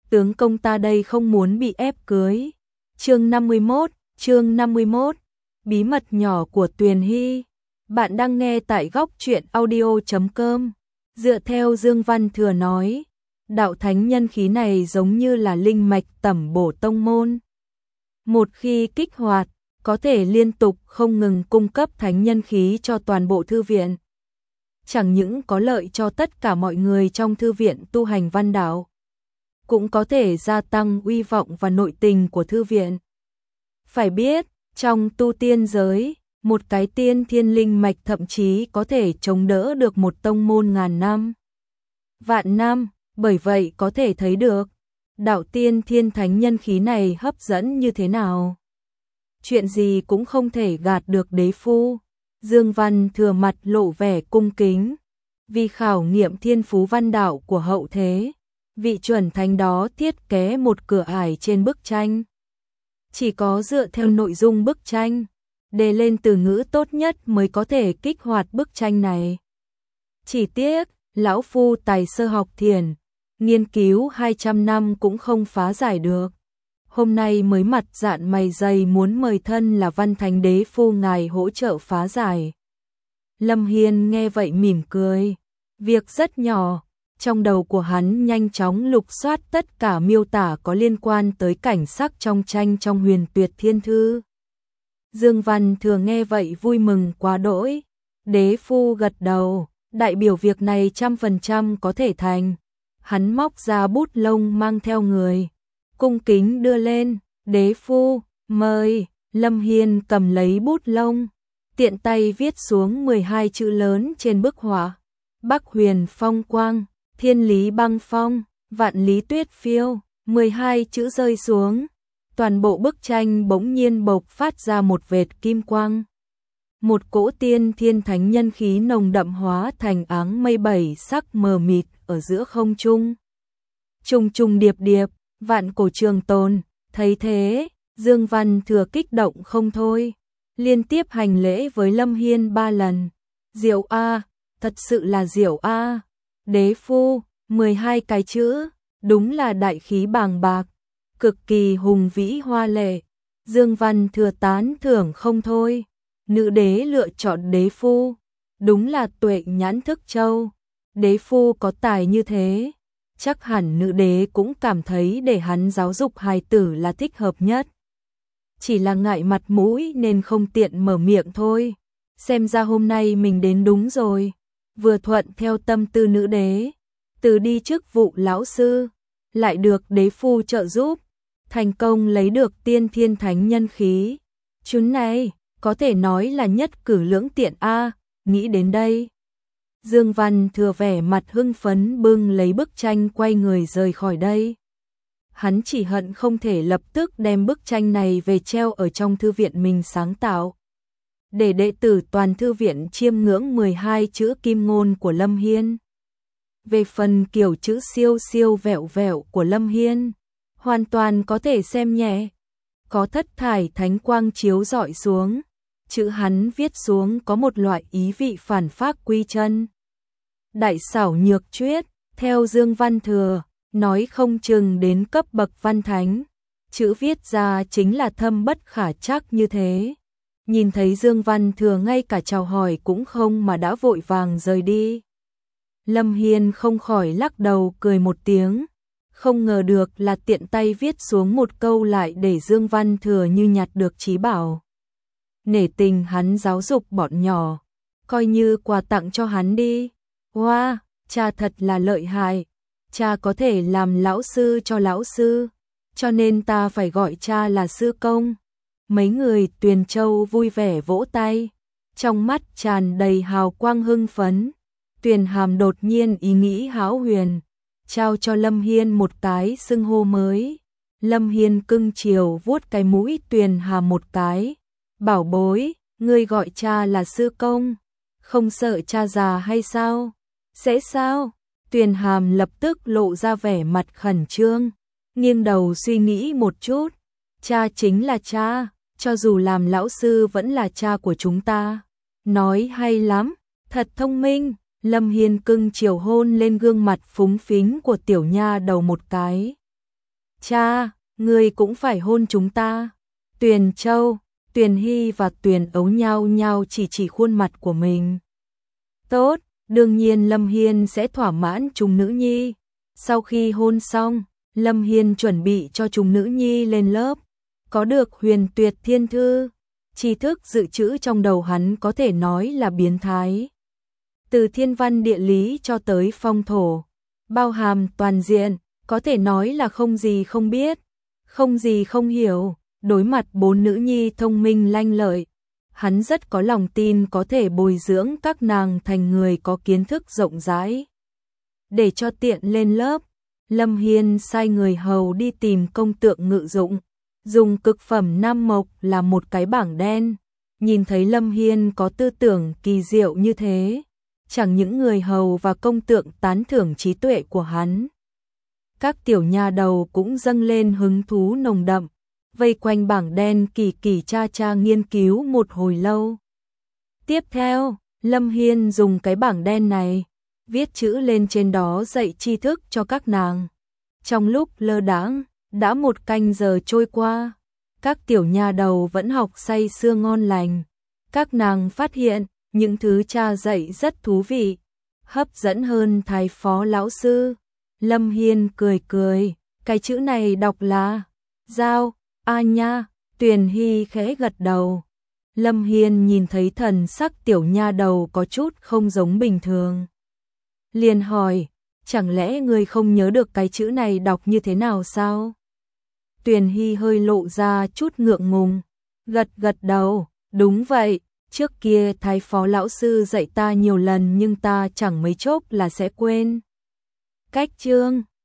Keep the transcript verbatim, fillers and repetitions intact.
tướng công ta đây không muốn bị ép cưới. Chương năm mươi mốt, chương năm mươi mốt, bí mật nhỏ của Tuyền Hy. Bạn đang nghe tại góc truyện audio chấm com. Dựa theo Dương Văn Thừa nói, đạo thánh nhân khí này giống như là linh mạch tẩm bổ tông môn. Một khi kích hoạt, có thể liên tục không ngừng cung cấp thánh nhân khí cho toàn bộ thư viện. Chẳng những có lợi cho tất cả mọi người trong thư viện tu hành văn đạo, cũng có thể gia tăng uy vọng và nội tình của thư viện. Phải biết, trong tu tiên giới, một cái tiên thiên linh mạch thậm chí có thể chống đỡ được một tông môn ngàn năm, vạn năm, bởi vậy có thể thấy được đạo tiên thiên thánh nhân khí này hấp dẫn như thế nào. Chuyện gì cũng không thể gạt được đế phu. Dương Văn Thừa mặt lộ vẻ cung kính, vì khảo nghiệm thiên phú văn đạo của hậu thế, vị chuẩn thánh đó thiết kế một cửa ải trên bức tranh. Chỉ có dựa theo nội dung bức tranh, đề lên từ ngữ tốt nhất mới có thể kích hoạt bức tranh này. Chỉ tiếc, lão phu tài sơ học thiền, nghiên cứu hai trăm năm cũng không phá giải được. Hôm nay mới mặt dạn mày dày muốn mời thân là Văn Thánh Đế phu ngài hỗ trợ phá giải. Lâm Hiên nghe vậy mỉm cười. Việc rất nhỏ, trong đầu của hắn nhanh chóng lục soát tất cả miêu tả có liên quan tới cảnh sắc trong tranh trong Huyền Tuyệt Thiên Thư. Dương Văn Thừa nghe vậy vui mừng quá đỗi. Đế phu gật đầu, đại biểu việc này trăm phần trăm có thể thành. Hắn móc ra bút lông mang theo người, cung kính đưa lên. Đế phu, mời. Lâm Hiên cầm lấy bút lông, tiện tay viết xuống mười hai chữ lớn trên bức họa. Bắc Huyền phong quang, thiên lý băng phong, vạn lý tuyết phiêu. mười hai chữ rơi xuống, toàn bộ bức tranh bỗng nhiên bộc phát ra một vệt kim quang. Một cỗ tiên thiên thánh nhân khí nồng đậm hóa thành áng mây bảy sắc mờ mịt ở giữa không trung. Trùng trùng điệp điệp, vạn cổ trường tồn. Thấy thế, Dương Văn Thừa kích động không thôi, liên tiếp hành lễ với Lâm Hiên ba lần. Diệu a, thật sự là diệu a. Đế phu, mười hai cái chữ, đúng là đại khí bàng bạc, cực kỳ hùng vĩ hoa lệ. Dương Văn Thừa tán thưởng không thôi. Nữ đế lựa chọn đế phu, đúng là tuệ nhãn thức châu. Đế phu có tài như thế, chắc hẳn nữ đế cũng cảm thấy để hắn giáo dục hài tử là thích hợp nhất. Chỉ là ngại mặt mũi nên không tiện mở miệng thôi. Xem ra hôm nay mình đến đúng rồi. Vừa thuận theo tâm tư nữ đế, từ đi chức vụ lão sư, lại được đế phu trợ giúp, thành công lấy được tiên thiên thánh nhân khí. Chuyến này có thể nói là nhất cử lưỡng tiện a. Nghĩ đến đây, Dương Văn Thừa vẻ mặt hưng phấn bưng lấy bức tranh quay người rời khỏi đây. Hắn chỉ hận không thể lập tức đem bức tranh này về treo ở trong thư viện mình sáng tạo, để đệ tử toàn thư viện chiêm ngưỡng mười hai chữ kim ngôn của Lâm Hiên. Về phần kiểu chữ siêu siêu vẹo vẹo của Lâm Hiên, hoàn toàn có thể xem nhẹ. Có thất thải thánh quang chiếu rọi xuống, chữ hắn viết xuống có một loại ý vị phản phác quy chân. Đại xảo nhược chuyết, theo Dương Văn Thừa, nói không chừng đến cấp bậc văn thánh. Chữ viết ra chính là thâm bất khả trắc như thế. Nhìn thấy Dương Văn Thừa ngay cả chào hỏi cũng không mà đã vội vàng rời đi, Lâm Hiên không khỏi lắc đầu cười một tiếng. Không ngờ được là tiện tay viết xuống một câu lại để Dương Văn Thừa như nhặt được trí bảo. Nể tình hắn giáo dục bọn nhỏ, coi như quà tặng cho hắn đi. Wow, cha thật là lợi hại. Cha có thể làm lão sư cho lão sư, cho nên ta phải gọi cha là sư công. Mấy người Tuyền Châu vui vẻ vỗ tay, trong mắt tràn đầy hào quang hưng phấn. Tuyền Hàm đột nhiên ý nghĩ hão huyền, trao cho Lâm Hiên một cái xưng hô mới. Lâm Hiên cưng chiều vuốt cái mũi Tuyền Hàm một cái. Bảo bối, ngươi gọi cha là sư công, không sợ cha già hay sao? Sẽ sao? Tuyền Hàm lập tức lộ ra vẻ mặt khẩn trương, nghiêng đầu suy nghĩ một chút. Cha chính là cha, cho dù làm lão sư vẫn là cha của chúng ta. Nói hay lắm, thật thông minh. Lâm Hiên cưng chiều hôn lên gương mặt phúng phính của tiểu nha đầu một cái. Cha, người cũng phải hôn chúng ta. Tuyền Châu, Tuyền Hy và Tuyền Ấu nhau nhau chỉ chỉ khuôn mặt của mình. Tốt, đương nhiên Lâm Hiên sẽ thỏa mãn chúng nữ nhi. Sau khi hôn xong, Lâm Hiên chuẩn bị cho chúng nữ nhi lên lớp. Có được huyền tuyệt thiên thư, tri thức dự trữ trong đầu hắn có thể nói là biến thái. Từ thiên văn địa lý cho tới phong thổ, bao hàm toàn diện, có thể nói là không gì không biết, không gì không hiểu. Đối mặt bốn nữ nhi thông minh lanh lợi, hắn rất có lòng tin có thể bồi dưỡng các nàng thành người có kiến thức rộng rãi. Để cho tiện lên lớp, Lâm Hiên sai người hầu đi tìm công tượng ngự dụng, dùng cực phẩm nam mộc là một cái bảng đen. Nhìn thấy Lâm Hiên có tư tưởng kỳ diệu như thế, chẳng những người hầu và công tượng tán thưởng trí tuệ của hắn, các tiểu nha đầu cũng dâng lên hứng thú nồng đậm, vây quanh bảng đen kỳ kỳ cha cha nghiên cứu một hồi lâu. Tiếp theo, Lâm Hiên dùng cái bảng đen này, viết chữ lên trên đó dạy tri thức cho các nàng. Trong lúc lơ đãng, đã một canh giờ trôi qua, các tiểu nha đầu vẫn học say sưa ngon lành. Các nàng phát hiện, những thứ cha dạy rất thú vị, hấp dẫn hơn thái phó lão sư. Lâm Hiên cười cười, cái chữ này đọc là Giao, a nha. Tuyền Hy khẽ gật đầu. Lâm Hiên nhìn thấy thần sắc tiểu nha đầu có chút không giống bình thường, liền hỏi, chẳng lẽ ngươi không nhớ được cái chữ này đọc như thế nào sao? Tuyền Hy hơi lộ ra chút ngượng ngùng, gật gật đầu, đúng vậy, trước kia thái phó lão sư dạy ta nhiều lần nhưng ta chẳng mấy chốc là sẽ quên. Cách chương